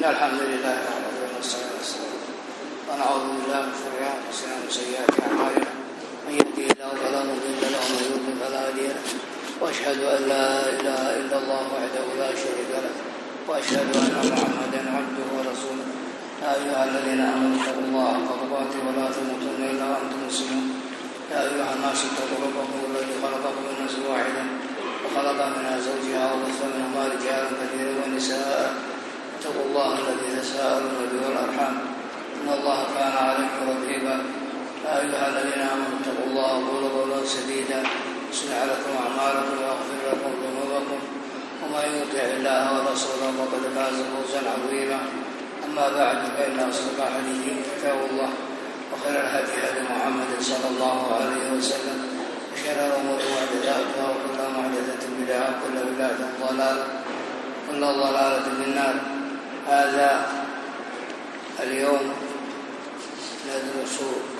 الحمد لله والصلاة والسلام ونعوذ بالله من شرور أنفسنا وسيئات أعمالنا من يهده الله فلا مضل له ومن يضلل فلا هادي له وأشهد أن لا إله إلا الله وحده لا شريك له وأشهد أن محمدا عبده ورسوله يا أيها الذين آمنوا اتقوا الله حق تقاته ولا تموتن إلا وأنتم مسلمون يا أيها الناس اتقوا ربكم الذي خلقكم من نفس واحدة وخلق منها زوجها وبث منهما رجالا كثيرا ونساء اتقوا الله الذي تساءلون به والأرحام إن الله كان عليكم رقيبا يا أيها الذين آمنوا اتقوا الله وقولوا قولا سديدا يصلح لكم أعمالكم ويغفر لكم ذنوبكم ومن يطع الله ورسوله فقد فاز فوزا عظيما أما بعد فإن أصدق الحديث كتاب الله وخير الهدي هدي محمد صلى الله عليه وسلم وشر الأمور محدثاتها وكل محدثة بدعة وكل بدعة ضلالة وكل ضلالة في النار. هذا اليوم ندرس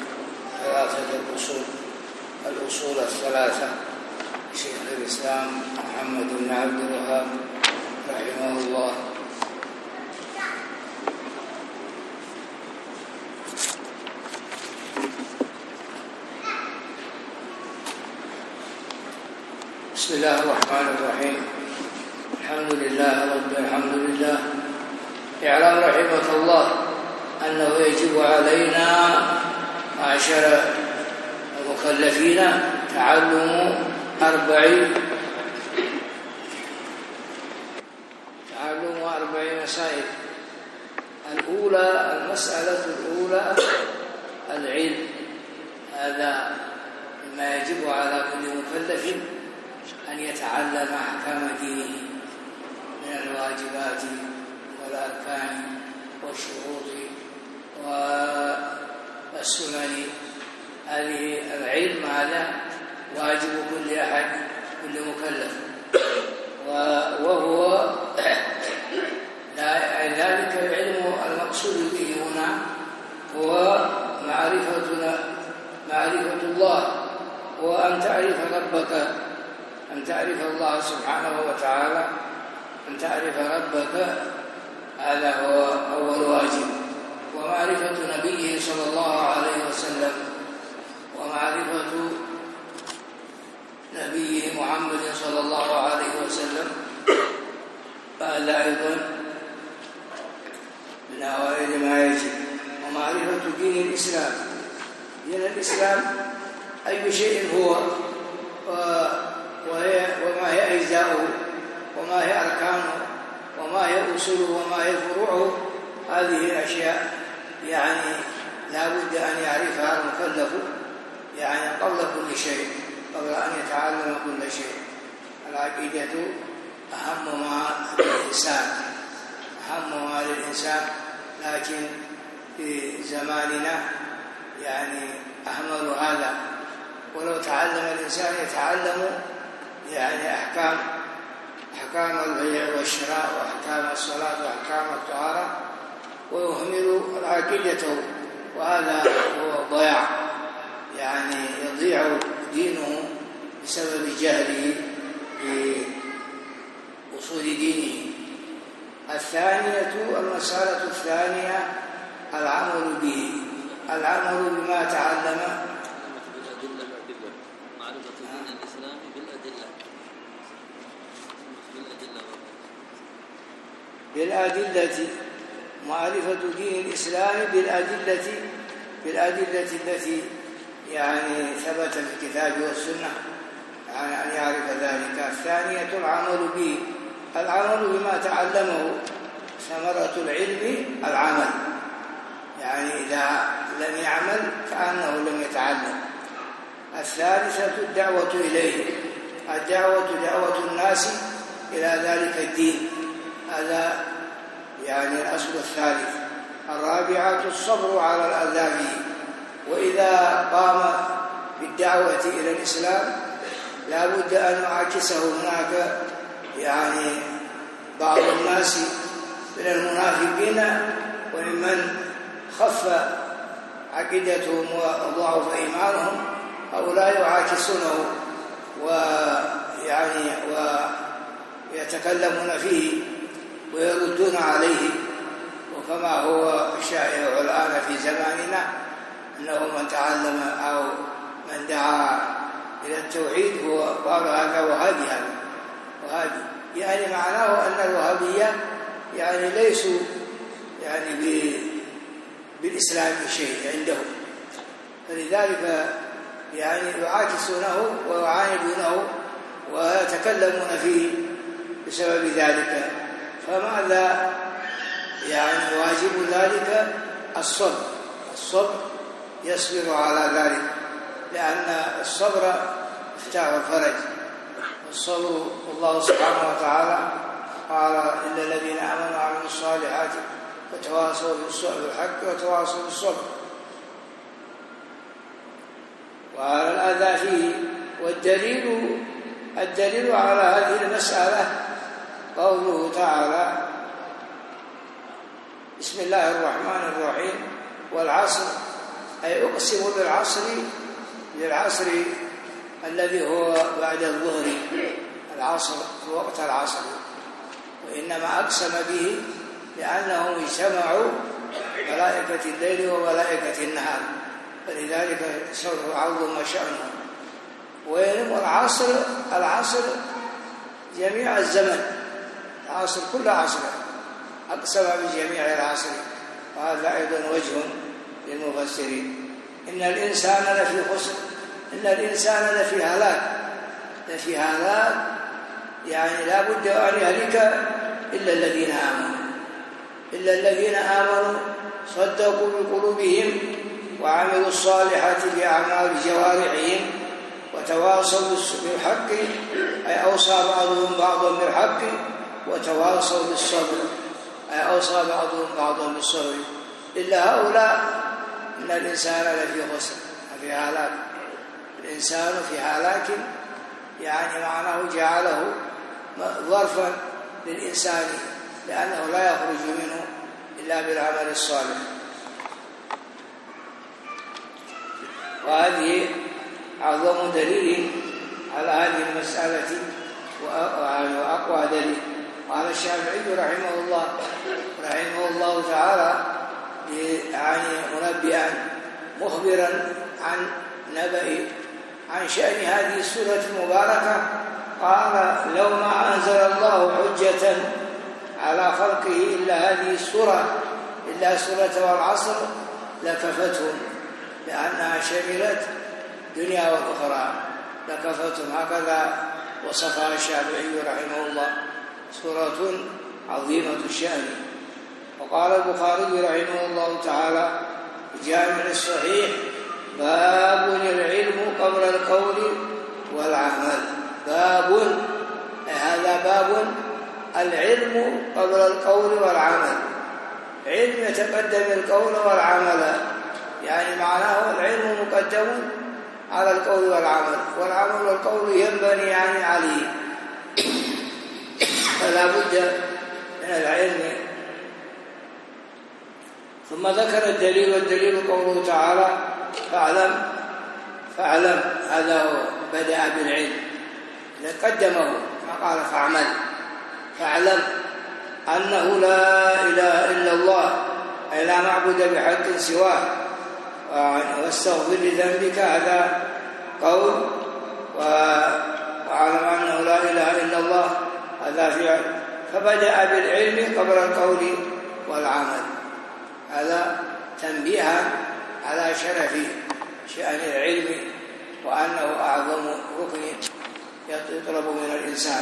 الأصول الثلاثة شيخ الإسلام محمد بن عبد الوهاب رحمه الله. بسم الله الرحمن الرحيم. الحمد لله اعلم رحمك الله أنه يجب علينا معشر المكلفين تعلم 4 مسائل. المسألة الأولى العلم، هذا مما يجب على كل مكلف أن يتعلم أحكام دينه من الواجبات والأركان والشروط والسنن. هذه العلم هذا واجب كل أحد كل مكلف، وهو ذلك العلم المقصود به هنا هو معرفة الله، وأن تعرف ربك، أن تعرف الله سبحانه وتعالى، أن تعرف ربك، هذا هو أول واجب. ومعرفة نبيه صلى الله عليه وسلم ومعرفة نبيه محمد صلى الله عليه وسلم، هذا أيضا من أوائل ما يجب. ومعرفة دين الإسلام، دين الإسلام أي شيء هو وما هي أجزاؤه وما هي أركانه وما هي أصوله وما هي فروعه. هذه الأشياء لا بد أن يعرفها المكلف قبل كل شيء، قبل أن يتعلم كل شيء. العقيدة أهم ما للإنسان، لكن في زماننا أهمل هذا. ولو تعلم الإنسان يتعلم أحكام البيع والشراء وأحكام الصلاة وأحكام الطهارة ويهمل عقيدته، وهذا هو ضياع، يضيع دينه بسبب جهله بأصول دينه. المسألة الثانية العمل به، العمل بما تعلم. بالأدلة، معرفة دين الإسلام بالأدلة التي ثبت في الكتاب والسنة، أن يعرف ذلك. الثانية العمل به، العمل بما تعلمه. ثمرة العلم العمل، إذا لم يعمل كأنه لم يتعلم. الثالثة الدعوة إليه، الدعوة دعوة الناس إلى ذلك الدين، هذا الأصل الثالث. الرابعة الصبر على الأذى به، وإذا قام بالدعوة إلى الإسلام لا بد أن يعاكسه هناك بعض الناس من المنافقين وممن خف عقيدتهم وضعف إيمانهم، هؤلاء يعاكسونه ويتكلمون فيه ويردون عليه كما هو الشائع الآن في زماننا أنه من تعلم أو من دعا إلى التوحيد هو قال هذا وهادي، هذا وهادي، يعني معناه أن الوهابية يعني ليسوا يعني بالإسلام شيء عندهم، فلذلك يعني يعاكسونه ويعاندونه ويتكلمون فيه بسبب ذلك. فماذا يعني واجب ذلك؟ الصبر يصبر على ذلك، لأن الصبر مفتاح الفرج. والصبر الله سبحانه وتعالى قال إلا الذين آمنوا وعملوا الصالحات وتواصوا بالحق وتواصوا بالصبر، وعلى الأذى فيه. والدليل على هذه المسألة قوله تعالى: بسم الله الرحمن الرحيم والعصر، أي أقسم بالعصر الذي هو بعد الظهر، العصر في وقت العصر، وإنما أقسم به لأنهم اجتمعوا ملائكة الليل وملائكة النهار، فلذلك شرف عظم شأنه. والعصر جميع الزمن، العصر كل عصر أقسم بجميع العصر، وهذا أيضا وجه للمفسرين. إن الإنسان لفي خسر، إن الإنسان لفي هلاك، يعني لا بد أن يهلك إلا الذين آمنوا صدقوا بقلوبهم وعملوا الصالحات بأعمال جوارحهم وتواصوا بالحق، أي أوصى بعضهم بعضا بالحق، وتواصوا بالصبر، أي أوصى بعضهم بعضا بالصبر. إلا هؤلاء إن الإنسان لفي خسر، في هلاك. الإنسان في هلاك يعني معناه جعله ظرفا للإنسان، لأنه لا يخرج منه إلا بالعمل الصالح. وهذه أعظم دليل على هذه المسألة وأقوى دليل. قال الشافعي رحمه الله تعالى يعني منبئا مخبرا عن عن شأن هذه السورة المباركة، قال: لو ما أنزل الله حجة على خلقه إلا هذه السورة، إلا سورة والعصر، لكفتهم، لأنها شملت دنيا وأخرى، لكفتهم. هكذا وصفها الشافعي رحمه الله، سورة عظيمة الشأن. وقال البخاري رحمه الله تعالى في الجامع الصحيح: باب العلم قبل القول والعمل. هذا باب العلم قبل القول والعمل. علم يتقدم القول والعمل، يعني معناه العلم مقدم على القول والعمل، والعمل والقول ينبنيان عليه، فلا بد من العلم. ثم ذكر الدليل، والدليل قوله تعالى: فاعلم، هذا هو بدأ بالعلم، قدمه فقال فاعلم أنه لا إله إلا الله، أي لا معبود بحق سواه، واستغفر لذنبك، هذا قول، واعلم أنه لا إله إلا الله، هذا فعل. فبدأ بالعلم قبل القول والعمل، هذا تنبيها على شرف شأن العلم، وأنه أعظم ركن يطلب من الإنسان.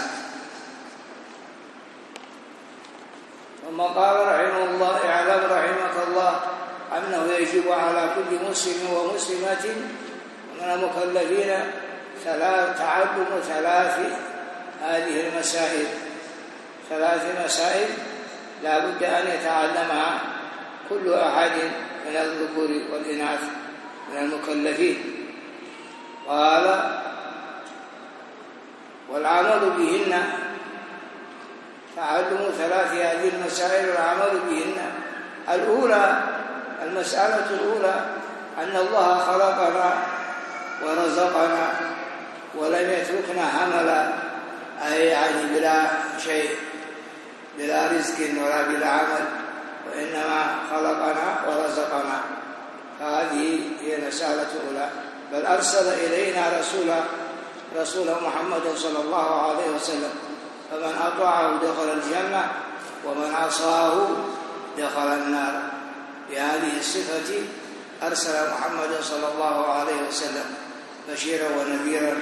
ثم قال رحمه الله: اعلم رحمك الله أنه يجب على كل مسلم ومسلمة من المكلفين تعلم هذه المسائل، 3 مسائل لا بد أن يتعلمها كل أحد من الذكور والإناث من المكلفين. قال: والعمل بهن، تعلم 3 هذه المسائل والعمل بهن. المسألة الأولى أن الله خلقنا ورزقنا ولم يتركنا هملا، أي يعني بلا شيء، بلا رزق ولا بلا عمل، وإنما خلقنا ورزقنا. هذه هي الرسالة الأولى. بل أرسل إلينا رسوله محمد صلى الله عليه وسلم، فمن أطاعه دخل الجنة ومن عصاه دخل النار. بهذه الصفة أرسل محمد صلى الله عليه وسلم بشيرا ونذيرا.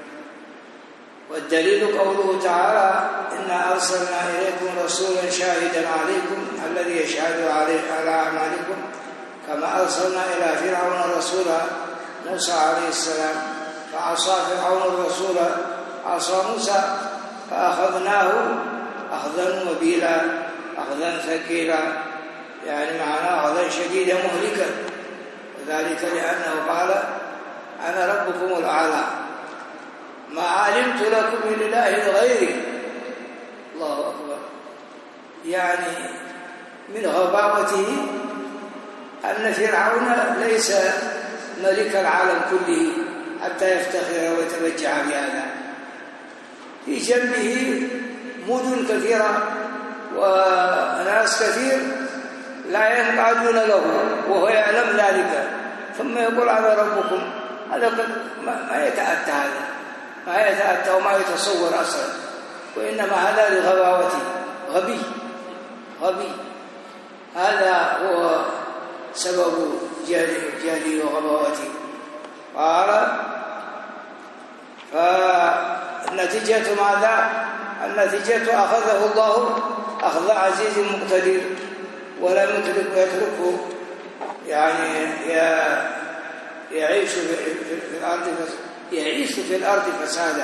والدليل قوله تعالى: إنا أرسلنا إليكم رسولا شاهدا عليكم الذي يشهد على أعمالكم، كما أرسلنا إلى فرعون رسولا موسى عليه السلام، فعصى فرعون الرسول عصى موسى فأخذناه أخذا وبيلا، أخذا ثقيلا، يعني معناه أخذا شديدا مهلكا، وذلك لأنه قال: أنا ربكم الأعلى ما علمت لكم من إله غيري. الله أكبر. يعني من غباوته أن فرعون ليس ملك العالم كله حتى يفتخر ويتبجع بهذا. في جنبه مدن كثيرة وناس كثير لا ينقادون له وهو يعلم ذلك، ثم يقول: أنا ربكم. هذا ما يتأتى، هذا ما يتأتى وما يتصور أصلا، وإنما هذا لغباوته. غبي. هذا هو سبب جهله وغباوته. قال: فالنتيجة ماذا؟ النتيجة أخذه الله أخذ عزيز مقتدر، ولم يتركه يعني يعيش في الأرض فسادا.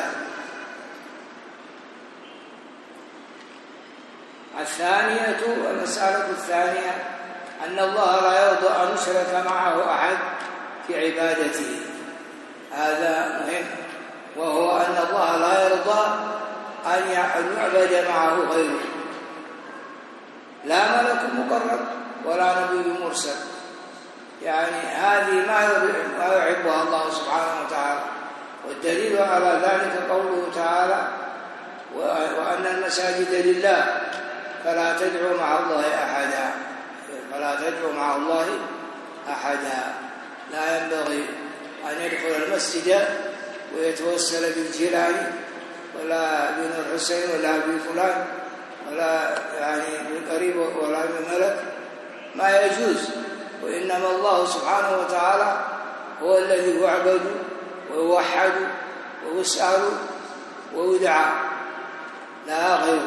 المسألة الثانية أن الله لا يرضى أن يشرك معه أحد في عبادته. هذا مهم، وهو أن الله لا يرضى أن يعبد معه غيره، لا ملك مقرب ولا نبي مرسل. يعني هذه ما يحبها الله سبحانه وتعالى. والدليل على ذلك قوله تعالى: وأن المساجد لله فلا تدعوا مع الله أحدا. لا ينبغي أن يدخل المسجد ويتوسل بالجيلاني ولا بن الحسين ولا بفلان ولا يعني بالقريب ولا بالملك، ما يجوز. وإنما الله سبحانه وتعالى هو الذي يعبد ويوحد ويسأل ويدعى، لا غيره.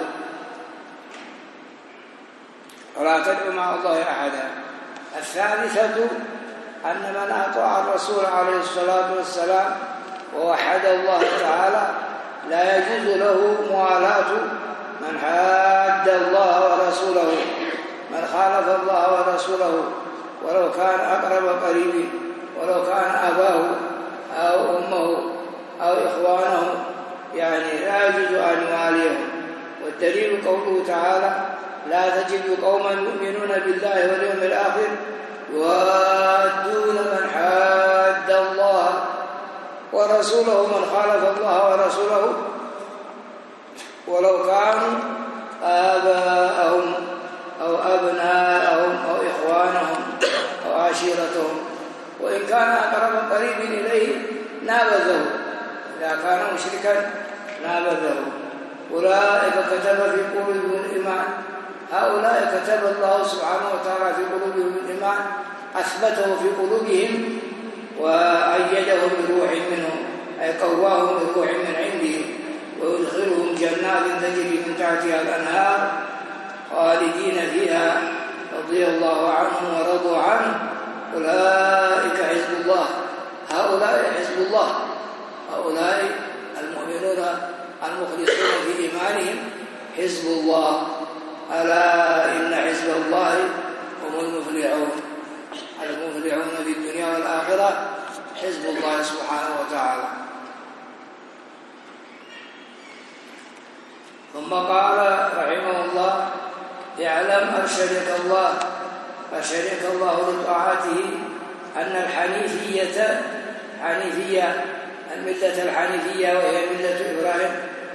ولا تدعو مع الله أحدا. الثالثة أن من أطاع الرسول عليه الصلاة والسلام ووحد الله تعالى لا يجوز له موالاة من حاد الله ورسوله، من خالف الله ورسوله، ولو كان أقرب قريب، ولو كان أباه أو أمه أو إخوانه، يعني لا يجوز أن يواليهم. والدليل قوله تعالى: لا تجد قوما يؤمنون بالله واليوم الآخر يوادون من حاد الله ورسوله من خالف الله ورسوله ولو كانوا آباءهم أو أبناءهم أو إخوانهم أو عشيرتهم، وإن كان أقرب قريب إليه نابذه، إذا كان مشركا نابذه. أولئك كتب في قلوبهم الإيمان، هؤلاء كتب الله سبحانه وتعالى في قلوبهم الإيمان، أثبته في قلوبهم وأيدهم بروح منه، أي قواهم بروح من عنده، ويدخلهم جنات تجري من تحتها الأنهار خالدين فيها رضي الله عنهم ورضوا عنه. أولئك حزب الله، هؤلاء حزب الله، هؤلاء المؤمنون المخلصون في إيمانهم حزب الله. ألا إن حزب الله هم المفلحون في الدنيا والآخرة، حزب الله سبحانه وتعالى. ثم قال رحمه الله: اعلم أرشدك الله لطاعته أن الحنيفية الملة الحنيفية، وهي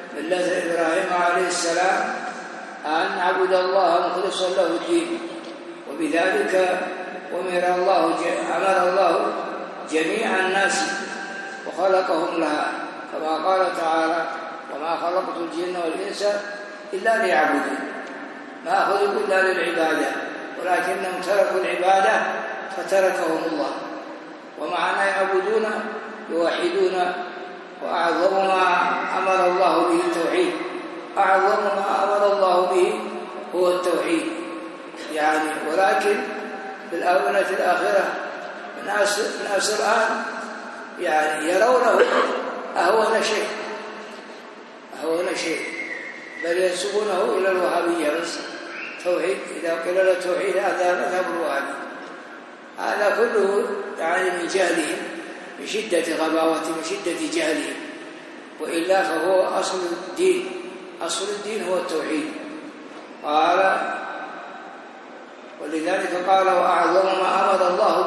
ملة إبراهيم عليه السلام، أن نعبد الله مخلصا له الدين، وبذلك أمر الله جميع الناس وخلقهم لها، كما قال تعالى: وما خلقت الجن والإنس إلا ليعبدون. ما خلقوا إلا للعبادة، ولكنهم تركوا العبادة فتركهم الله. ومعنى يعبدون يوحدون، وأعظم ما أمر الله به التوحيد، أعظم ما أمر الله به هو التوحيد يعني. ولكن في الآونة الآخرة الناس الآن يعني يرونه أهون شيء، بل ينسبونه إلى الوهابية بس. توحيد، إذا قيل له التوحيد هذا مذهب الوهابي. هذا كله يعني من جهلهم، من شدة غباوتهم، من شدة جهلهم. وإلا فهو أصل الدين هو التوحيد. قال: ولذلك قال: وأعظم ما أمر الله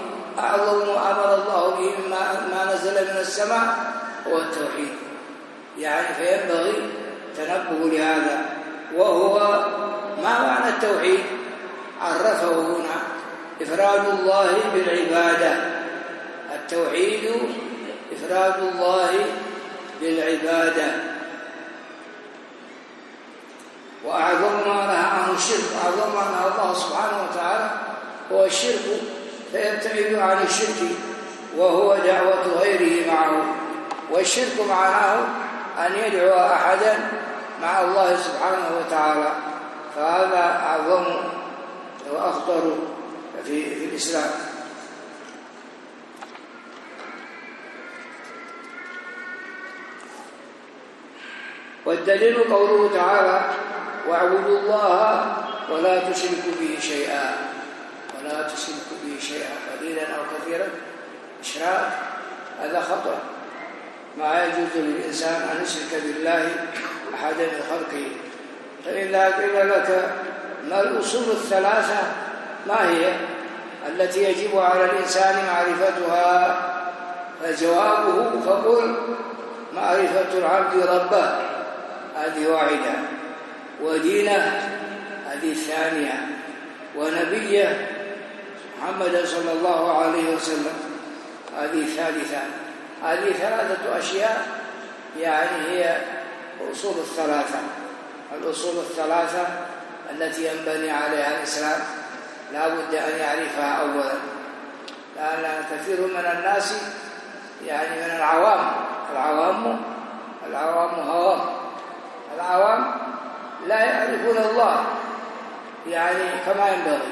به ما نزل من السماء هو التوحيد يعني. فينبغي تنبه لهذا. وهو ما معنى التوحيد؟ عرفه هنا: إفراد الله بالعبادة. التوحيد إفراد الله بالعبادة. وأعظم ما نهى عنه الشرك، أعظم ما نهى الله سبحانه وتعالى هو الشرك، فيبتعد عن الشرك وهو دعوة غيره معه. والشرك معناه أن يدعو أحدا مع الله سبحانه وتعالى، فهذا أعظم وأخطر في الإسلام. والدليل قوله تعالى: واعبدوا الله ولا تشركوا به شيئا. قليلا أو كثيرا إشراك، هذا خطأ. ما يجوز للإنسان أن يشرك بالله أحدا من خلقه. فإذا قيل لك ما الأصول الثلاثة ما هي التي يجب على الإنسان معرفتها، فجوابه فقل: معرفة العبد ربه، هذه واحدة، ودينه، هذه الثانية، ونبيه محمد صلى الله عليه وسلم، هذه الثالثة. هذه ثلاثة أشياء يعني هي الأصول الثلاثة التي ينبني عليها الإسلام، لا بد أن يعرفها أولا. لأن كثير من الناس يعني من العوام لا يعرفون الله يعني كما ينبغي،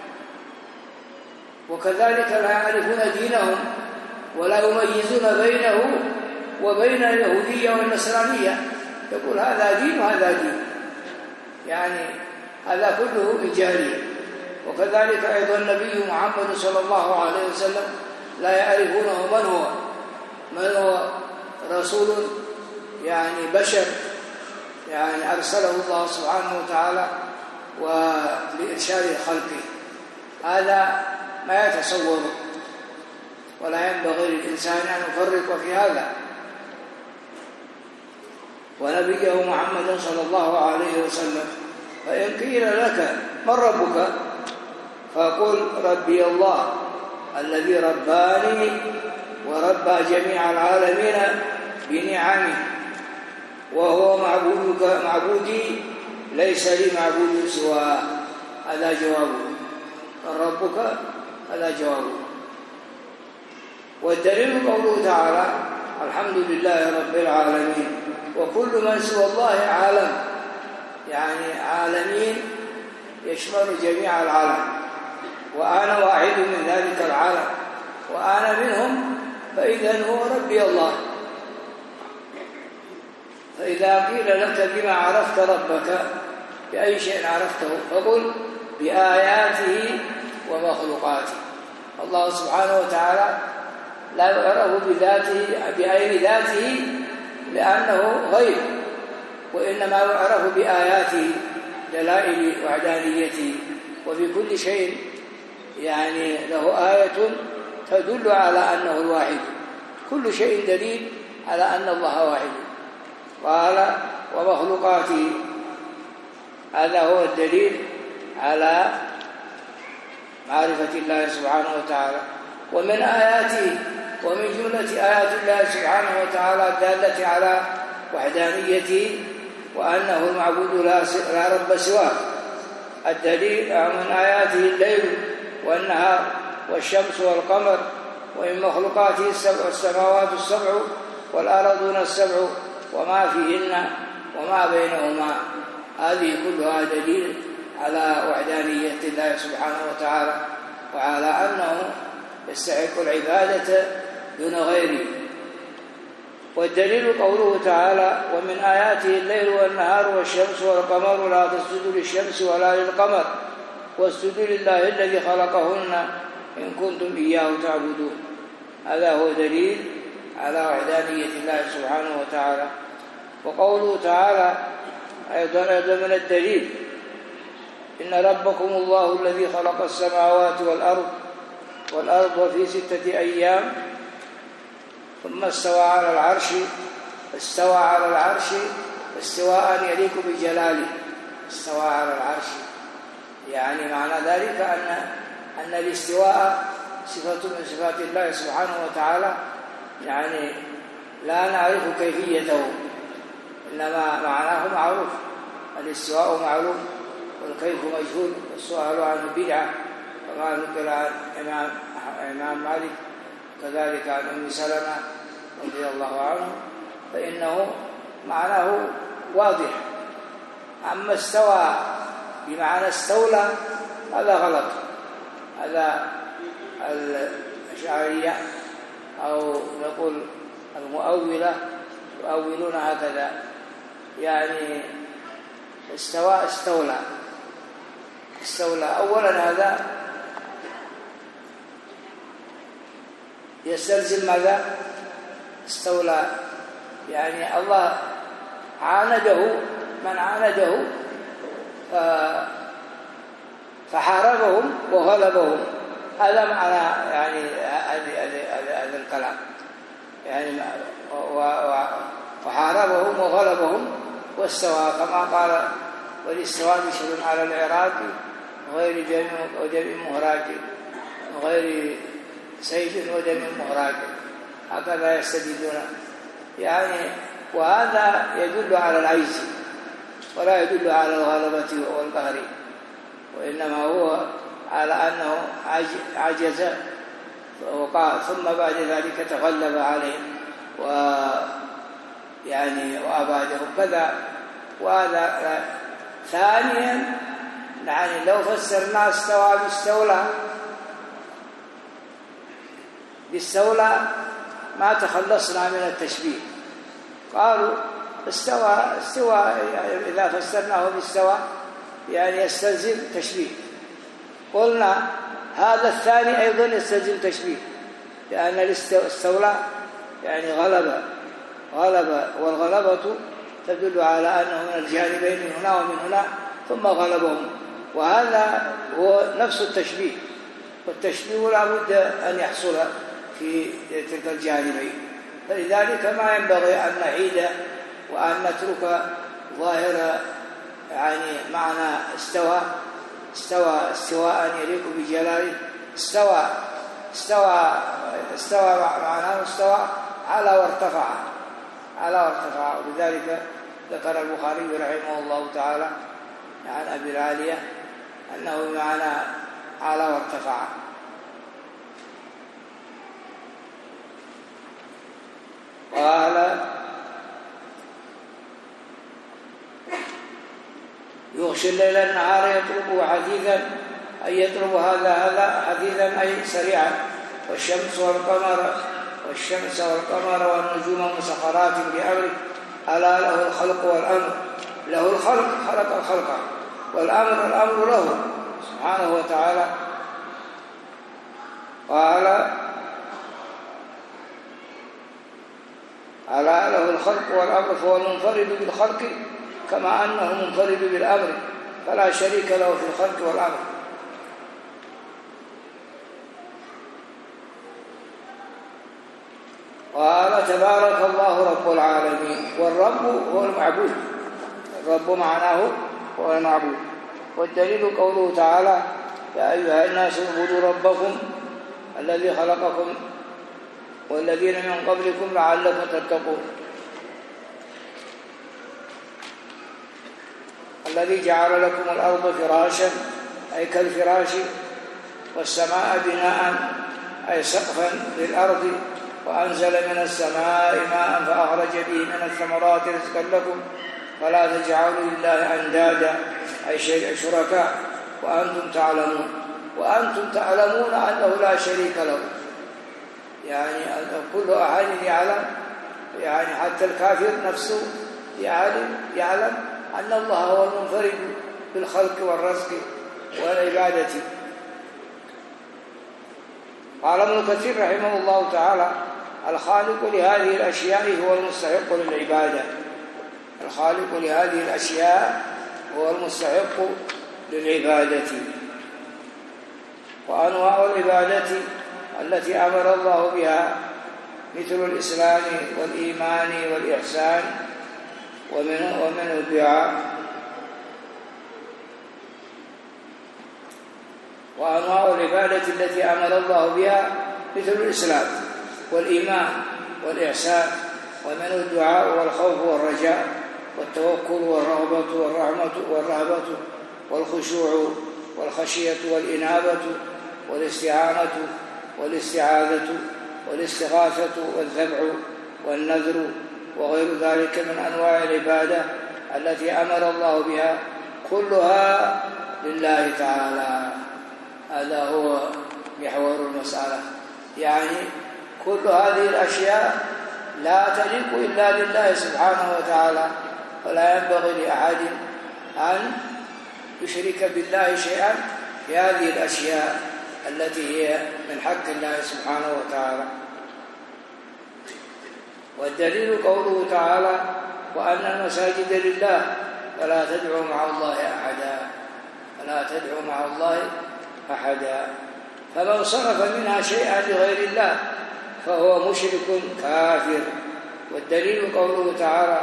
وكذلك لا يعرفون دينهم ولا يميزون بينه وبين اليهودية والنصرانية. يقول هذا دين وهذا دين، يعني هذا كله من جهله. وكذلك أيضا النبي محمد صلى الله عليه وسلم لا يعرفونه من هو رسول يعني بشر، يعني أرسله الله سبحانه وتعالى ولإرشاد خلقه. هذا ما يتصوره، ولا ينبغي للإنسان أن يفرط في هذا. ونبيه محمد صلى الله عليه وسلم: فإن قيل لك من ربك فقل ربي الله الذي رباني وربى جميع العالمين بنعمه، وهو معبودي ليس لي معبود سواه. هذا جوابه. من ربك، هذا جوابه. والدليل قوله تعالى: الحمد لله رب العالمين، وكل من سوى الله عالم، يعني عالمين يشمل جميع العالم، وأنا واحد من ذلك العالم، وأنا منهم، فإذا هو ربي الله. فإذا قيل لك بما عرفت ربك، بأي شيء عرفته، فقل بآياته ومخلوقاته. الله سبحانه وتعالى لا يعرف بذاته بعين ذاته لأنه غيب، وإنما يعرف بآياته، دلائل وحدانيته. وفي كل شيء يعني له آية تدل على أنه الواحد، كل شيء دليل على أن الله واحد. قال ومخلوقاته، هذا هو الدليل على معرفة الله سبحانه وتعالى. ومن آياته ومن جملة آيات الله سبحانه وتعالى الدالة على وحدانيته وأنه المعبود لا رب سواه. الدليل من آياته الليل والنهار والشمس والقمر، ومن مخلوقاته السماوات السبع والأرضون السبع وما فيهن وما بينهما. هذه كلها دليل على وحدانية الله سبحانه وتعالى وعلى أنه يستحق العبادة دون غيره. والدليل قوله تعالى: ومن آياته الليل والنهار والشمس والقمر لا تسجدوا للشمس ولا للقمر واسجدوا لله الذي خلقهن إن كنتم إياه تعبدون. هذا هو دليل على وحدانية الله سبحانه وتعالى. وقوله تعالى أيضا من الدليل: إن ربكم الله الذي خلق السماوات والأرض في 6 أيام ثم استوى على العرش استواء يليق بجلاله. استوى على العرش يعني معنى ذلك أن الاستواء صفة من صفات الله سبحانه وتعالى، يعني لا نعرف كيفيته، إنما معناه معروف. الاستواء معلوم والكيف مجهول، والسؤال عنه بدعة، كما نقل عن إمام مالك كذلك عن أم سلمة رضي الله عنه، فإنه معناه واضح. أما استوى بمعنى استولى هذا غلط، هذا الأشعرية أو نقول المؤولة يؤولون هكذا، يعني استولى. أولا هذا يستلزم ماذا؟ استولى يعني الله عانده من عانده فحاربهم وغلبهم. هذا معنى يعني هذا الكلام، يعني وحاربهم وغلبهم واستوى، كما قال: والاستواء بشر على العراق غير دم مهراج وغير سيف ودم مهراج. هكذا يستدلون يعني. وهذا يدل على العجز ولا يدل على الغلبة والقهر، وإنما هو على أنه عجز ثم بعد ذلك تغلب عليهم ويعني وأبادهم كذا. وهذا ثانيا يعني لو فسرنا استوى بالستولى ما تخلصنا من التشبيه. قالوا استوى إذا فسرناه بالستوى يعني يستلزم تشبيه. قلنا هذا الثاني أيضا يستلزم تشبيه، لأن الاستولى يعني غلب، والغلبة تدل على أنه من الجانبين من هنا ومن هنا ثم غلبهم، وهذا هو نفس التشبيه. والتشبيه لا بد أن يحصل في تلك الجانبين، فلذلك ما ينبغي أن نعيد وأن نترك ظاهر يعني معنى استواء يليق بجلاله. استوى معناه استوى على وارتفع. ولذلك ذكر البخاري رحمه الله تعالى عن أبي العالية أنه بمعنى على وارتفع. قال: يغشي الليل النهار يطلبه حثيثا، أي يطلب هذا حثيثا أي سريعا. والشمس والقمر والنجوم مسخرات بأمره، ألا له الخلق والأمر. له الخلق، خلق الخلق، والأمر له سبحانه وتعالى. قال: ألا له الخلق والأمر، فهو منفرد بالخلق كما أنه منفرد بالأمر، فلا شريك له في الخلق والأمر. قال: تبارك الله رب العالمين. والرب هو المعبود، الرب معناه هو المعبود. والدليل قوله تعالى: يا أيها الناس اعبدوا ربكم الذي خلقكم والذين من قبلكم لعلكم تتقون الذي جعل لكم الأرض فراشا أي كالفراش والسماء بناء أي سقفا للأرض وأنزل من السماء ماء فأخرج به من الثمرات رزقا لكم فلا تجعلوا لله أندادا أي شركاء وأنتم تعلمون أنه لا شريك له. يعني كل أحد يعلم، يعني حتى الكافر نفسه يعلم أن الله هو المنفرد بالخلق والرزق والعبادة. قال ابن كثير رحمه الله تعالى: الخالق لهذه الأشياء هو المستحق للعبادة. الخالق لهذه الأشياء هو المستحق للعبادة. وأنواع العبادة التي أمر الله بها مثل الإسلام والإيمان والإحسان ومن الدعاء. وأنواع العبادة التي أمر الله بها مثل الإسلام والإيمان والإحسان ومن الدعاء والخوف والرجاء والتوكل والرغبة والرهبة والخشوع والخشية والإنابة والاستعانة والاستعاذة والاستغاثة والذبح والنذر وغير ذلك من أنواع العبادة التي أمر الله بها كلها لله تعالى. هذا هو محور المسألة. يعني كل هذه الأشياء لا تليق إلا لله سبحانه وتعالى، ولا ينبغي لأحد أن يشرك بالله شيئا في هذه الأشياء التي هي من حق الله سبحانه وتعالى. والدليل قوله تعالى: وأن المساجد لله فلا تدعوا مع الله أحدا. فمن صرف منها شيئا لغير الله فهو مشرك كافر. والدليل قوله تعالى: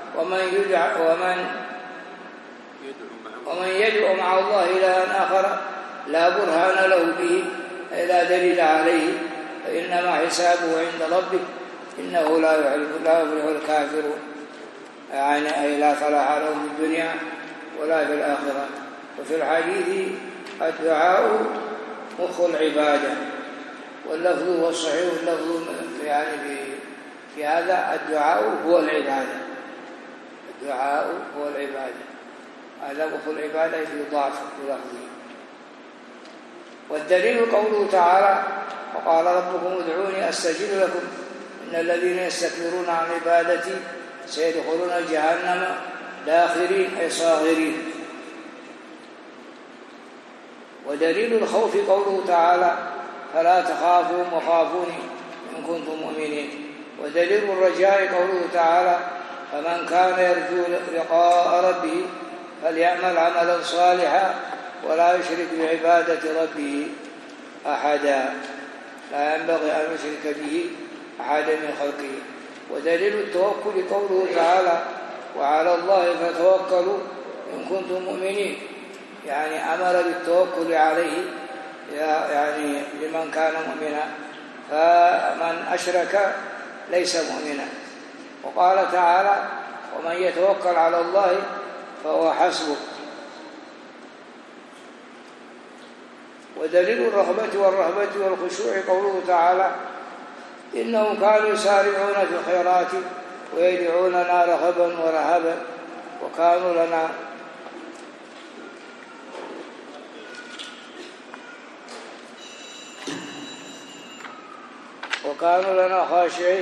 ومن يدعو مع الله إلها آخر لا برهان له به أي لا دليل عليه فإنما حسابه عند ربه إنه لا يفلح الكافرون. يعني أي لا فلاح لهم في الدنيا ولا في الآخرة. وفي الحديث: الدعاء مخ العبادة. واللفظ هو الصحيح، اللفظ يعني في هذا الدعاء هو العبادة. الدعاء هو العبادة، هذا مخ العبادة في ضعف لفظه. والدليل قوله تعالى: وقال ربكم ادعوني أستجب لكم إن الذين يستكبرون عن عبادتي سيدخلون جهنم داخرين أي صاغرين. ودليل الخوف قوله تعالى: فلا تخافوا وخافوني إن كنتم مؤمنين. ودليل الرجاء قوله تعالى: فمن كان يرجو لقاء ربه فليعمل عملا صالحا ولا يشرك بعبادة ربه أحدا. لا ينبغي أن يشرك به أحدا من خلقه. ودليل التوكل قوله تعالى: وعلى الله فتوكلوا إن كنتم مؤمنين. يعني أمر بالتوكل عليه يعني لمن كان مؤمنا، فمن أشرك ليس مؤمنا. وقال تعالى: ومن يتوكل على الله فهو حسبه. ودليل الرغبة والرهبة والخشوع قوله تعالى: إنهم كانوا يسارعون في الخيرات ويدعوننا رغبا ورهبا وكانوا لنا خاشعين.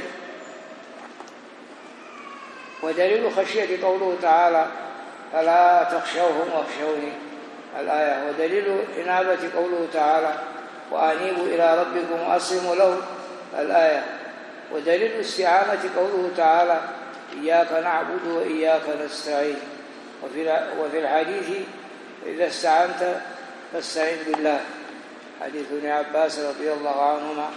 ودليل خشية قوله تعالى: فلا تخشوهم واخشوني الآية. ودليل إنابة قوله تعالى: وأنيبوا إلى ربكم وأسلموا له الآية. ودليل الاستعانة قوله تعالى: إياك نعبد وإياك نستعين. وفي الحديث: إذا استعنت فاستعن بالله، حديث ابن عباس رضي الله عنهما.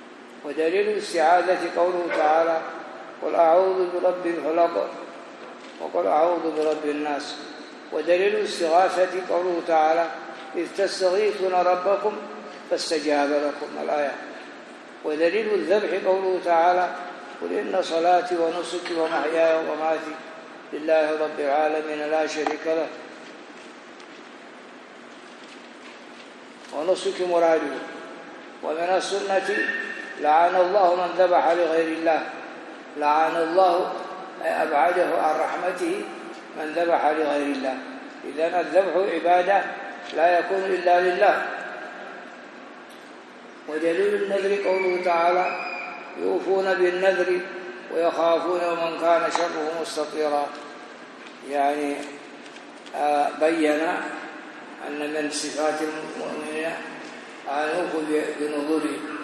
ودليل الاستعاذة قوله تعالى: قل أعوذ برب الفلق وقل أعوذ برب الناس. ودليل الاستغاثة قوله تعالى إذ تستغيثون ربكم فاستجاب لكم الآية. ودليل الذبح قوله تعالى قل إن صلاتي ونسكي ومحياي ومماتي لله رب العالمين لا شريك له. ونسك مراده. ومن السنة لعن الله من ذبح لغير الله. لعن الله أي أبعده عن رحمته من ذبح لغير الله. إذن الذبح عبادة لا يكون إلا لله. ودليل النذر قوله تعالى يوفون بالنذر ويخافون من كان شره مستطيرا. يعني بين أن من صفات المؤمنين أن يوفوا بنذورهم.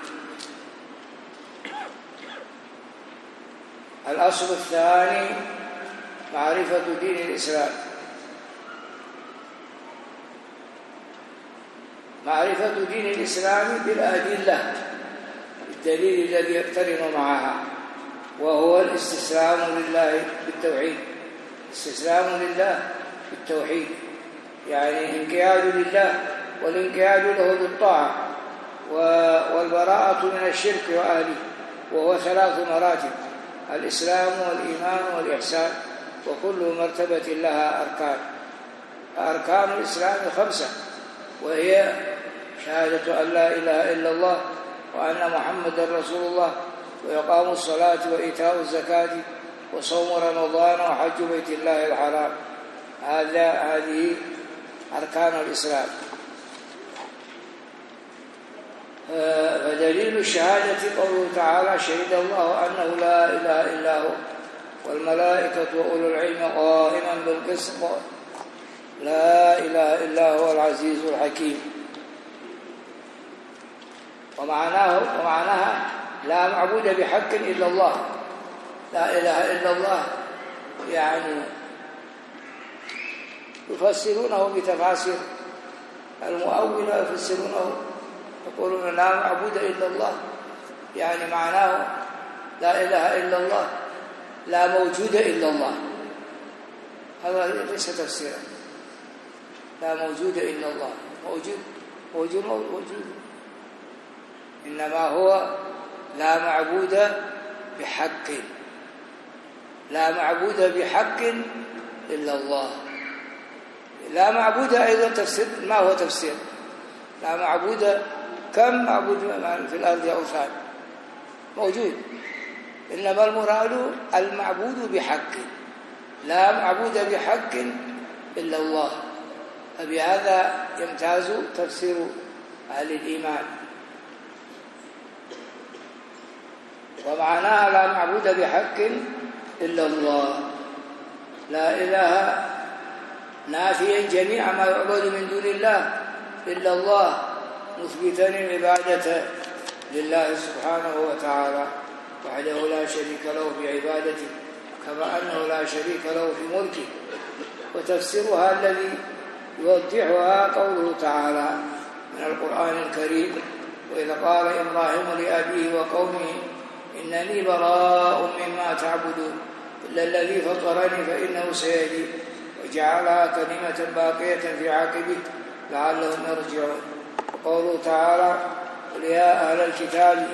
الأصل الثاني معرفة دين الإسلام. معرفة دين الإسلام بالأدلة، الدليل الذي يقترن معها، وهو الاستسلام لله بالتوحيد. استسلام لله بالتوحيد يعني انقياد لله والانقياد له بالطاعة، والبراءة من الشرك وأهله، وهو 3 مراتب: الإسلام والإيمان والإحسان، وكل مرتبة لها أركان. أركان الإسلام 5، وهي شهادة أن لا إله إلا الله وأن محمدا رسول الله، وإقام الصلاة وإيتاء الزكاة وصوم رمضان وحج بيت الله الحرام. هذه أركان الإسلام. فدليل الشهادة قوله تعالى شهد الله أنه لا إله إلا هو والملائكة وأولو العلم قائما بالقسط لا إله إلا هو العزيز الحكيم. ومعناها لا معبود بحق إلا الله. لا إله إلا الله يعني يفسرونه بتفاسير. المؤولة يفسرونه يقولون لا معبود إلا الله، يعني معناه لا إله إلا الله، لا موجود إلا الله. هذا ليس تفسيرا. لا موجود إلا الله. موجود إنما هو لا معبود بحق. لا معبود بحق إلا الله. لا معبود أيضا تفسير. ما هو تفسير؟ لا معبود، كم معبود في الأرض أوثان موجود، إنما المراد المعبود بحق. لا معبود بحق إلا الله. فبهذا يمتاز تفسير أهل الإيمان. ومعناها لا معبود بحق إلا الله. لا إله نافيا جميع ما يعبد من دون الله إلا الله، مثبتا العبادة لله سبحانه وتعالى وحده لا شريك له بعبادته، كما أنه لا شريك له في ملكه. وتفسيرها الذي يوضحها قوله تعالى من القرآن الكريم وإذا قال إبراهيم لأبيه وقومه إنني براء مما تعبدون إلا الذي فطرني فإنه سيهدين وجعلها كلمة باقية في عاقبه لعلهم يرجعون. وقوله تعالى قل يا أهل الكتاب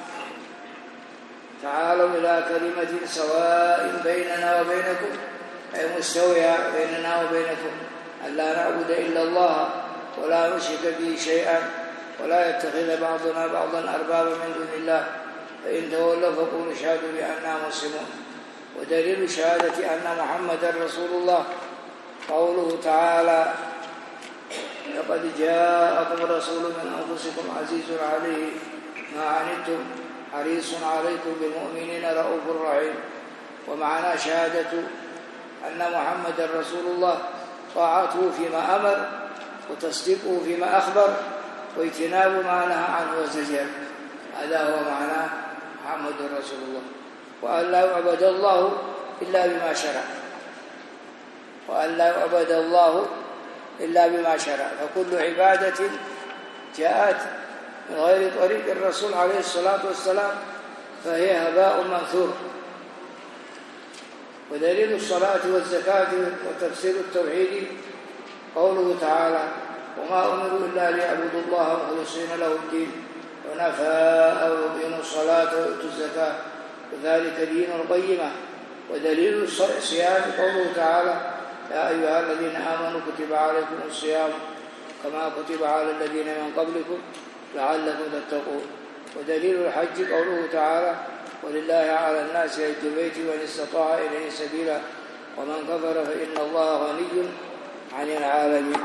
تعالوا إلى كلمة سواء بيننا وبينكم أي مستوية بيننا وبينكم ألا نعبد إلا الله ولا نشرك به شيئا ولا يتخذ بعضنا بعضا أربابا من دون الله فإن تولوا فقولوا اشهدوا بأننا مسلمون. ودليل شهادة أن محمدا رسول الله قوله تعالى لقد جاءكم رسول من أنفسكم عزيز عليه ما عنتم حريص عليكم بالمؤمنين رؤوف رحيم. ومعنى شهادة أن محمدا رسول الله طاعته فيما أمر وتصديقه فيما أخبر واجتناب ما نهى عنه وزجر. هذا هو معنى محمد رسول الله. وأن لا يعبد الله إلا بما شرع. وأن لا يعبد الله إلا بما شرع. فكل عبادة جاءت من غير طريق الرسول عليه الصلاة والسلام فهي هباء منثور. ودليل الصلاة والزكاة وتفسير التوحيد قوله تعالى: وما أمروا إلا ليعبدوا الله مخلصين له الدين حنفاء ويقيموا الصلاة ويؤتوا الزكاة وذلك دين القيمة. ودليل الصيام قوله تعالى: يا أيها الذين آمنوا كتب عليكم الصيام كما كتب على الذين من قبلكم لعلكم تتقون. ودليل الحج قوله تعالى: ولله على الناس حج البيت من استطاع إليه سبيلا ومن كفر فإن الله غني عن العالمين.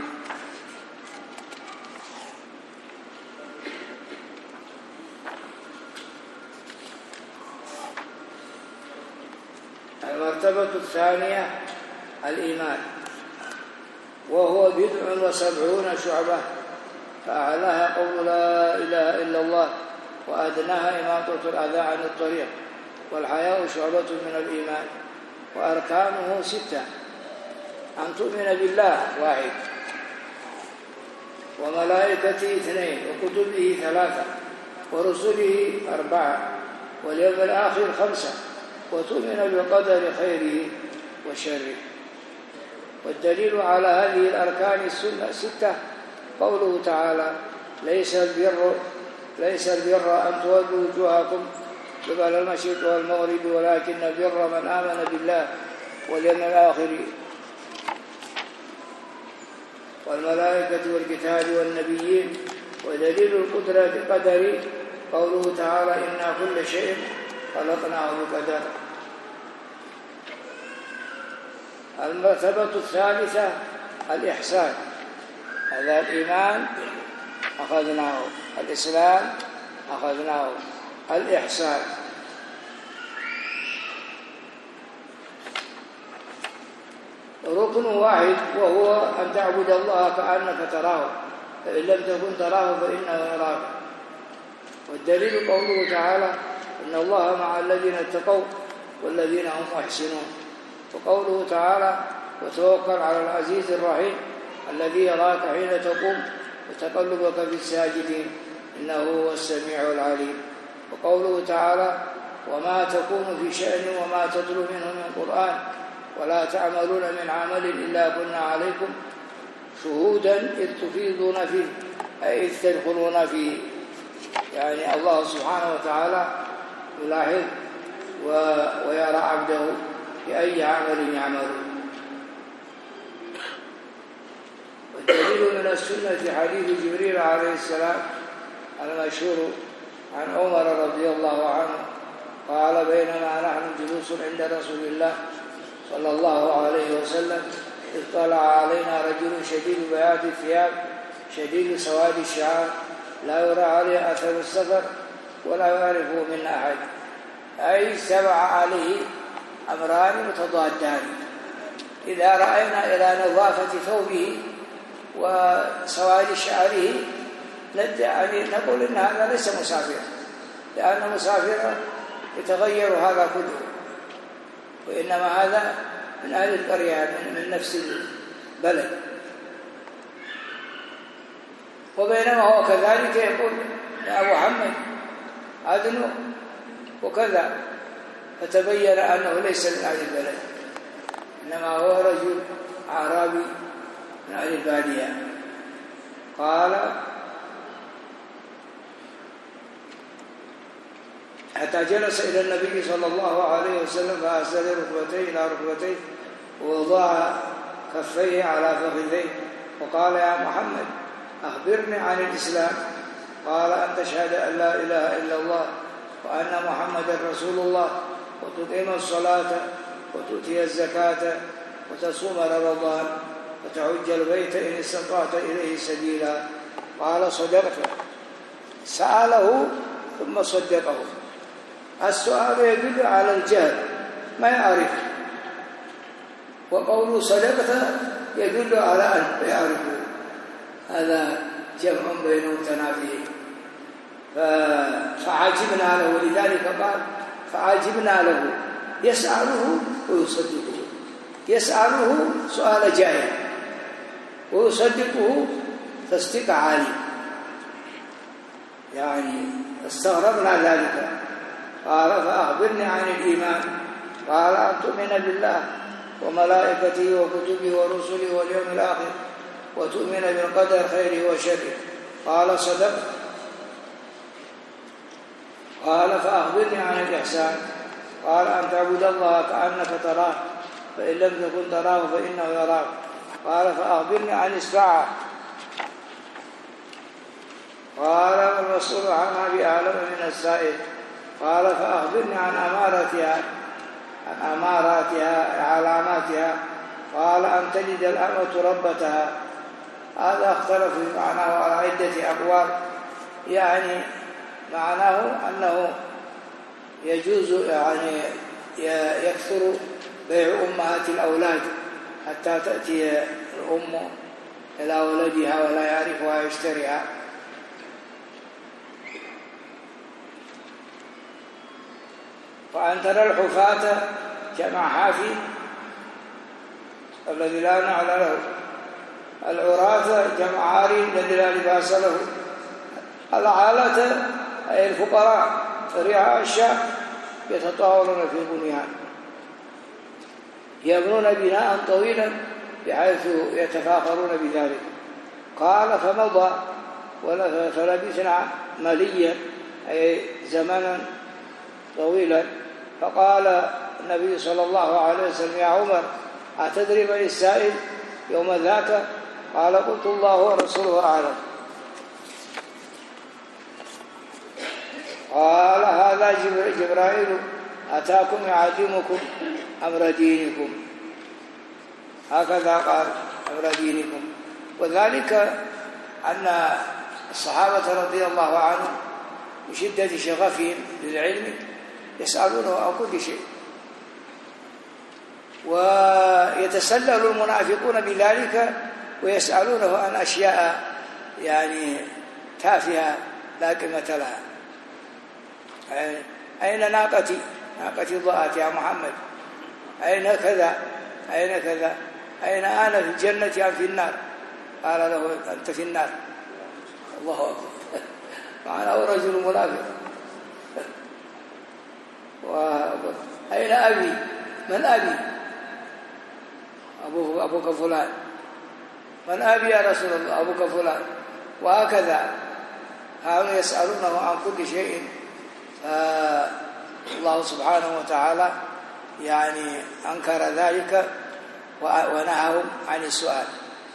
المرتبة الثانية الإيمان، وهو 70 شعبة، فأعلاها قول لا إله إلا الله، وأدناها إماطة الأذى عن الطريق، والحياء شعبة من الإيمان، وأركانه 6: أن تؤمن بالله 1، وملائكته 2، وكتبه 3، ورسله 4، واليوم الآخر 5، وتؤمن بالقدر خيره وشره. والدليل على هذه الأركان 6 قوله تعالى: ليس البر أن تولوا وجوهكم قبل المشرق والمغرب ولكن البر من آمن بالله واليوم الآخر والملائكة والكتاب والنبيين. ودليل القدرة بقدر قوله تعالى: إنا كل شيء خلقناه بقدر. المرتبة الثالثة الإحسان، هذا الإيمان أخذناه، الإسلام أخذناه، الإحسان ركن واحد، وهو أن تعبد الله كأنك تراه، فإن لم تكن تراه فإنه يراك. والدليل قوله تعالى: إن الله مع الذين اتقوا والذين هم محسنون. وقوله تعالى: وتوكل على العزيز الرحيم الذي يراك حين تقوم وتقلبك في الساجدين إنه هو السميع العليم. وقوله تعالى: وما تكون في شأن وما تتلو منه من قرآن ولا تعملون من عمل إلا كنا عليكم شهودا إذ تفيضون فيه، أي إذ تدخلون فيه. يعني الله سبحانه وتعالى يلاحظ ويرى عبده بأي عمل يعمل. والدليل من السنة حديث جبريل عليه السلام المشهور عن عمر رضي الله عنه قال: بينما نحن جلوس عند رسول الله صلى الله عليه وسلم إذ طلع علينا رجل شديد بياض الثياب شديد سواد الشعر لا يرى عليه أثر السفر ولا يعرفه من أحد، أي اجتمع عليه أمران متضادان. إذا رأينا إلى نظافة ثوبه وسواد شعره نقول إن هذا ليس مسافرا، لأن مسافرا يتغير هذا كله، وإنما هذا من أهل القرية من نفس البلد. وبينما هو كذلك يقول: يا محمد أدنو وكذا، فتبين أنه ليس من أهل البلد، إنما هو رجل أعرابي من أهل البادية. قال: حتى جلس إلى النبي صلى الله عليه وسلم فأسند ركبتيه إلى ركبتيه ووضع كفيه على فخذيه وقال: يا محمد أخبرني عن الإسلام. قال: أن تشهد أن لا إله إلا الله وأن محمدا رسول الله وتقيم الصلاة وتؤتي الزكاة وتصوم رمضان وتحج البيت إن استطعت إليه سبيلا. قال: صدقت. سأله ثم صدقه. السؤال يدل على الجهل، ما يعرف، وقوله صدقت يدل على أن يعرفه. هذا جمع بين متنافيين. فعجبنا له، ولذلك قال: فعجبنا له، يسأله ويصدقه، يسأله سؤال جاهل ويصدقه تصديق عالي، يعني استغربنا ذلك. قال: فأخبرني عن الإيمان. قال أن تؤمن بالله وملائكته وكتبه ورسله واليوم الآخر وتؤمن بالقدر خيره وشره. قال صدقت. قال فأخبرني عن الإحسان. قال أن تعبد الله كأنك تراه فإن لم تكن تراه فإنه يراك. قال فأخبرني عن الساعة. قال والرسول عنها بأعلم من السائل. قال فأخبرني عن أماراتها علاماتها. قال أن تجد الأمة ربتها. هذا اختلف في معناه على عدة أقوال، يعني معناه أنه يجوز يعني يكثر بيع أمهات الأولاد حتى تأتي الأم إلى ولدها ولا يعرفها يشتريها. وأن ترى الحفاة جمع حافي الذي لا نعل له، العراة جمع عاري الذي لا لباس له، العالة أي الفقراء رعاء الشاة يتطاولون في البنيان يبنون بناء طويلا بحيث يتفاخرون بذلك. قال فمضى فلبثنا مليا أي زمنا طويلا. فقال النبي صلى الله عليه وسلم يا عمر أتدري من السائل يوم ذاك؟ قال قلت الله ورسوله أعلم. قال هذا جبرائيل أتاكم يعلمكم أمر دينكم. هكذا قال أمر دينكم. وذلك أن الصحابة رضي الله عنهم بشدة شغفهم للعلم يسألونه عن كل شيء، ويتسلل المنافقون بذلك ويسألونه عن أشياء يعني تافهة لا قيمة لها. أين ناقتي ضاعت يا محمد؟ أين كذا أين كذا؟ أين أنا في الجنة أم في النار؟ قال له أنت في النار. الله أكبر. معناه رجل منافق. أين أبي؟ من أبي؟ أبوك فلان. من أبي يا رسول الله؟ أبوك فلان. وهكذا كانوا يسألونه عن كل شيء. الله سبحانه وتعالى يعني أنكر ذلك ونهاهم عن السؤال.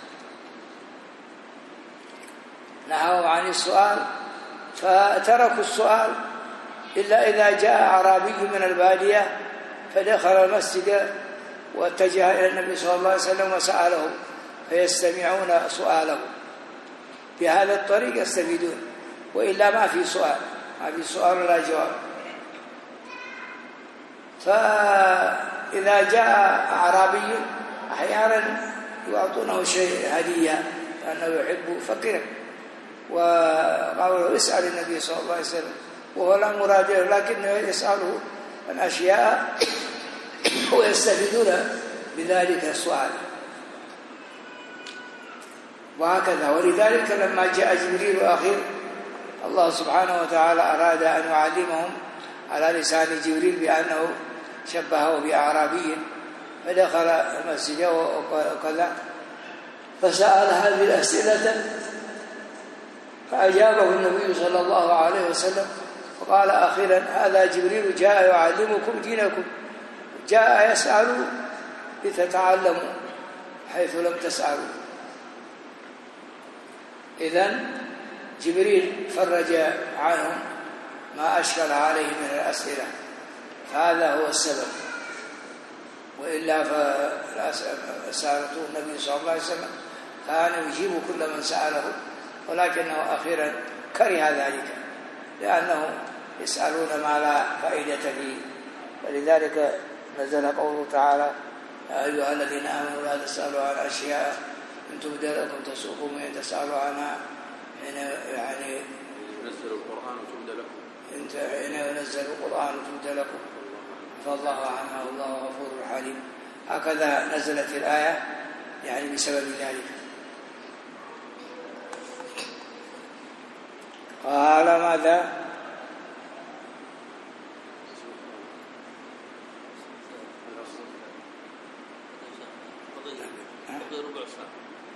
نهاهم عن السؤال فتركوا السؤال إلا إذا جاء أعرابي من البادية فدخل المسجد واتجه إلى النبي صلى الله عليه وسلم وسأله فيستمعون سؤاله. بهذا الطريق يستفيدون، وإلا ما في سؤال ولا جواب. فإذا جاء أعرابي أحيانا يعطونه شيء هدية لأنه يحب فقير، وقالوا اسأل النبي صلى الله عليه وسلم وهو لا مراد له، لكنه يسأله عن أشياء ويستفيدون بذلك السؤال. وهكذا. ولذلك لما جاء جبريل أخير الله سبحانه وتعالى أراد أن يعلمهم على لسان جبريل بأنه شبهه بأعرابي، فدخل المسجد وكذا فسأل هذه الأسئلة فأجابه النبي صلى الله عليه وسلم وقال أخيرا هذا جبريل جاء يعلمكم دينكم، جاء يسأل لتتعلموا حيث لم تسألوا. إذن جبريل فرج عنهم ما أشكل عليه من الأسئلة، هذا هو السبب. وإلا فسألته النبي صلى الله عليه وسلم كان يجيب كل من سأله، ولكنه أخيرا كره ذلك لأنه يسألون ما لا فائدة فيه. ولذلك نزل قوله تعالى يا أيها الذين آمنوا لا تسألوا عن أشياء إن تبد لكم تسؤكم وإن تسألوا عنها يعني ينزل القرآن تبد لكم حين ينزل القرآن تبد لكم فالله عنها والله غفور حليم. هكذا نزلت الآية يعني بسبب ذلك. قال ماذا؟ يبقي ربع ساعة.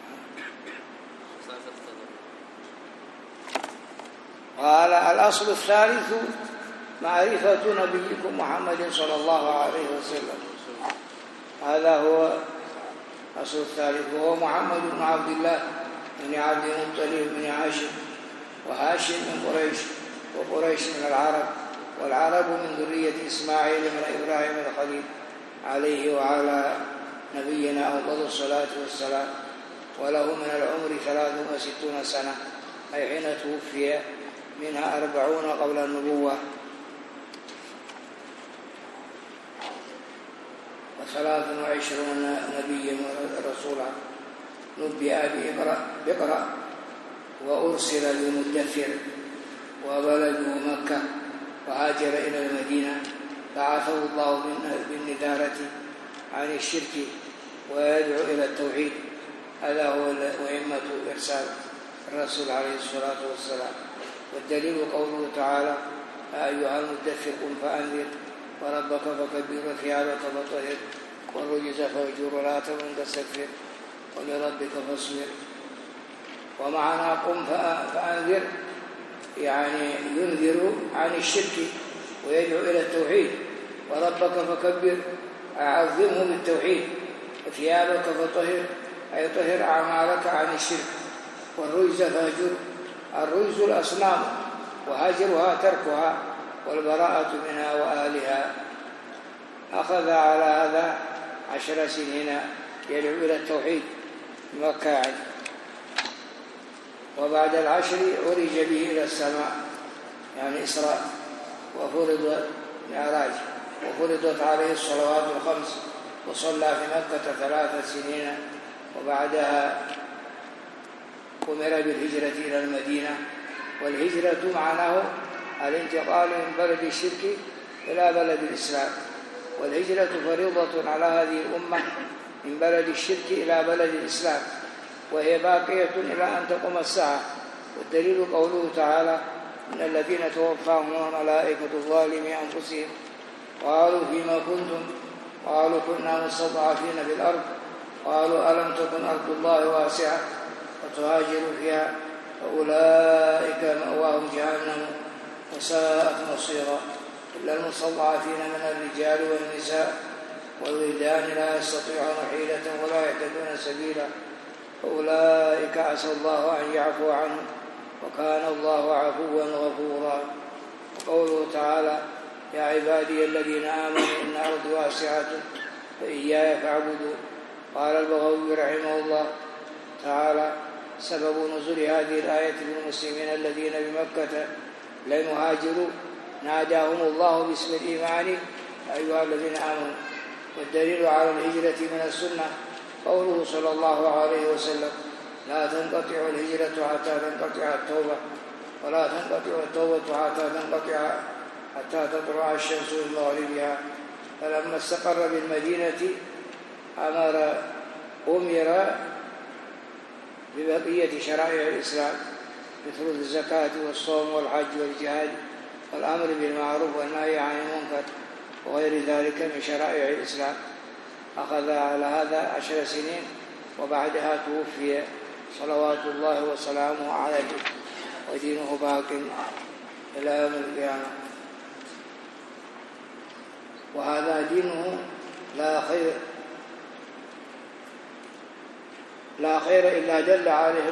قال الأصل الثالث معرفة نبيكم محمد صلى الله عليه وسلم. هذا هو الأصل الثالث، وهو محمد بن عبد الله بن عبد المطلب بن هاشم، وهاشم من قريش، وقريش من العرب، والعرب من ذرية إسماعيل بن إبراهيم الخليل عليه وعلى نبينا أفضل الصلاة والسلام. وله من العمر 63 سنة، أي حين توفي، منها 40 قبل النبوة، و23 نبيا ورسولا. نبئ بإقرأ وأرسل بمدثر، وبلده مكة، وهاجر إلى المدينة، بعثه الله بالنذارة عن الشرك ويدعو إلى التوحيد. هذا هو مهمة إرسال الرسول عليه الصلاة والسلام. والدليل قوله تعالى: يا أيها المدثر قم فأنذر وربك فكبر وثيابك فطهر والرجز فاهجر ولا تمنن تستكثر ولربك فاصبر. ومعنى قم فأنذر يعني ينذر عن الشرك ويدعو إلى التوحيد. وربك فكبر أعظمه بالتوحيد. وثيابك فطهر أي طهر أعمالك عن الشرك. والرجز فاهجر، الرجز الأصنام، وهجرها تركها والبراءة منها وآلها. أخذ على هذا 10 سنين يدعو إلى التوحيد في مكة. وبعد 10 عرج به إلى السماء، يعني إسراء، وفرض معراج، وفرضت عليه الصلوات الخمس، وصلى في مكة 3 سنين. وبعدها أمر بالهجرة إلى المدينة. والهجرة معناه الانتقال من بلد الشرك إلى بلد الإسلام. والهجرة فريضة على هذه الأمة من بلد الشرك إلى بلد الإسلام، وهي باقية إلى أن تقوم الساعة. والدليل قوله تعالى: إن الذين توفاهم الملائكة ظالمي أنفسهم قالوا فيما كنتم قالوا كنا مستضعفين في الأرض قالوا ألم تكن أرض الله واسعة فتهاجروا فيها فأولئك مأواهم جهنم وساءت مصيرا إلا المستضعفين من الرجال والنساء والولدان لا يستطيعون حيلة ولا يهتدون سبيلا فأولئك عسى الله أن يعفو عنهم وكان الله عفوا غفورا. وقوله تعالى: يا عبادي الذين آمنوا إن أرضي واسعة فإياي فاعبدون. قال البغوي رحمه الله تعالى: سبب نزول هذه الآية للمسلمين الذين بمكة لم يهاجروا ناداهم الله باسم الإيمان أيها الذين آمنوا. والدليل على الهجرة من السنة قوله صلى الله عليه وسلم: لا تنقطع الهجرة حتى تنقطع التوبة، ولا تنقطع التوبة حتى تطلع الشمس من مغربها. فلما استقر بالمدينة أمر ببقية شرائع الإسلام مثل الزكاة والصوم والحج والجهاد والأمر بالمعروف والنهي عن المنكر وغير ذلك من شرائع الإسلام. أخذ على هذا 10 سنين، وبعدها توفي صلوات الله وسلامه عليه، ودينه باق إلى يوم القيامة. وهذا دينه لا خير إلا دل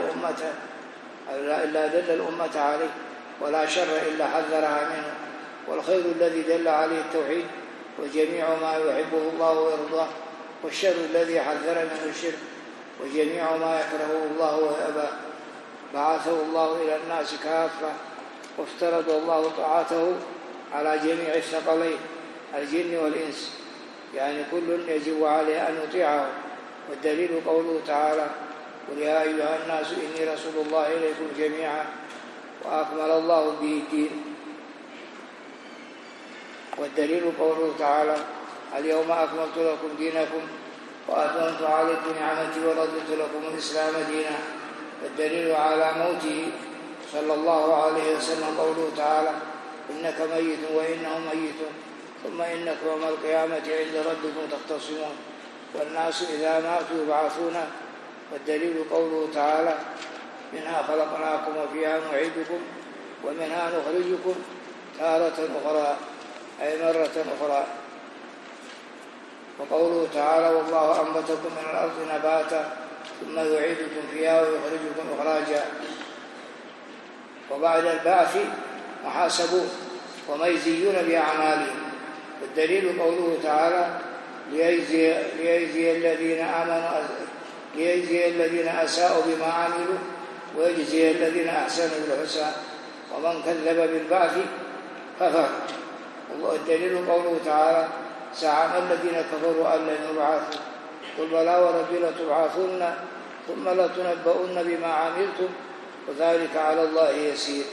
الأمة عليه، ولا شر إلا حذرها منه. والخير الذي دل عليه التوحيد وجميع ما يحبه الله ويرضاه، والشر الذي حذر منه الشرك وجميع ما يكرهه الله ويأباه. بعثه الله إلى الناس كافة، وافترض الله طاعته على جميع الثقلين الجن والإنس، يعني كل يجب عليه أن يطيعه. والدليل قوله تعالى: قل يا أيها الناس إني رسول الله إليكم جميعا وأكمل الله به الدين. والدليل قوله تعالى: اليوم أكملت لكم دينكم وأتممت عليكم نعمتي ورضيت لكم الإسلام دينا. والدليل على موته صلى الله عليه وسلم قوله تعالى: إنك ميت وإنهم ميتون ثم إنكم يوم القيامة عند ربكم تختصمون. والناس إذا ماتوا يبعثون. والدليل قوله تعالى: منها خلقناكم وفيها نعيدكم ومنها نخرجكم تارة أخرى، أي مرة أخرى. وقوله تعالى: والله أنبتكم من الأرض نباتا ثم يعيدكم فيها ويخرجكم إخراجا. وبعد البعث محاسبون ومجزيون بأعمالهم. والدليل قوله تعالى: ليجزي الذين أساءوا بما عملوا ويجزي الذين أحسنوا بالحسنى ومن كذب بالبعث كفر. والدليل قوله تعالى: زعم الذين كفروا أن لن يبعثوا قل بلى وربي لتبعثن ثم لتنبؤن بما عملتم وذلك على الله يسير.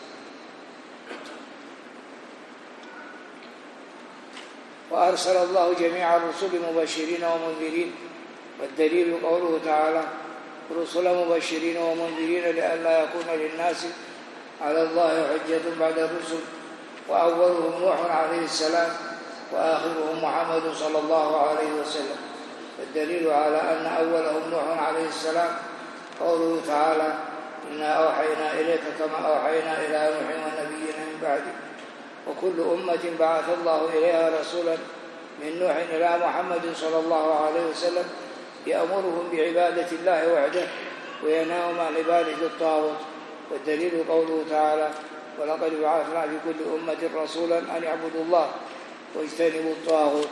وأرسل الله جميع الرسل مبشرين ومنذرين. والدليل قوله تعالى: رسلا مبشرين ومنذرين لئلا يكون للناس على الله حجة بعد الرسل. وأولهم نوح عليه السلام وآخرهم محمد صلى الله عليه وسلم. والدليل على أن أولهم نوح عليه السلام قوله تعالى: إنا أوحينا إليك كما أوحينا إلى نوح والنبيين من بعده. وكل أمة بعث الله إليها رسولا من نوح إلى محمد صلى الله عليه وسلم يأمرهم بعبادة الله وحده وينهاهم عن عبادة الطاغوت. والدليل قوله تعالى: ولقد بعثنا في كل أمة رسولا أن يعبدوا الله واجتنبوا الطاغوت.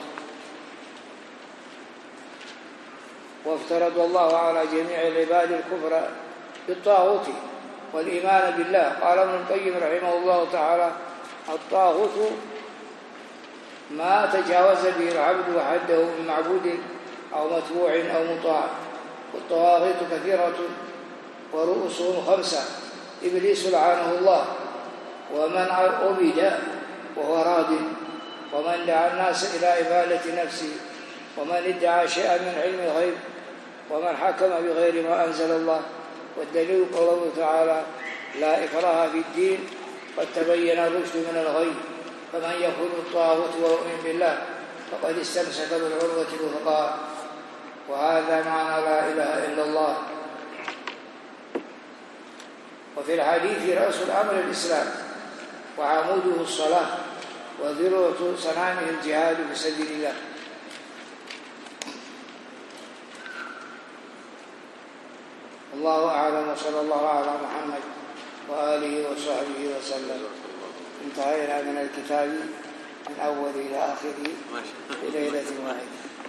وافترض الله على جميع العباد الكفر بالطاغوت والإيمان بالله. قال ابن القيم رحمه الله تعالى: الطاغوت ما تجاوز به العبد حده من معبود أو متبوع أو مطاع. والطواغيت كثيرة ورؤوسهم 5: إبليس لعنه الله ومن عبد وهو راض، ومن دعا الناس إلى عبادة نفسه، ومن ادعى شيئا من علم الغيب، ومن حكم بغير ما أنزل الله. والدليل قوله تعالى: لا إكراه في الدين قد تبين الرشد من الغي، فمن يكفر الطاغوت ويؤمن بالله فقد استمسك بالعروة الوثقى. وهذا معنى لا إله إلا الله. وفي الحديث: رأس الأمر الإسلام وعموده الصلاة وذروة صنامه الجهاد في سبيل الله. الله أعلم، وصلى الله على محمد وآله وصحبه وسلم. انتهينا من الكتاب من أوله إلى آخره في ليلة واحدة.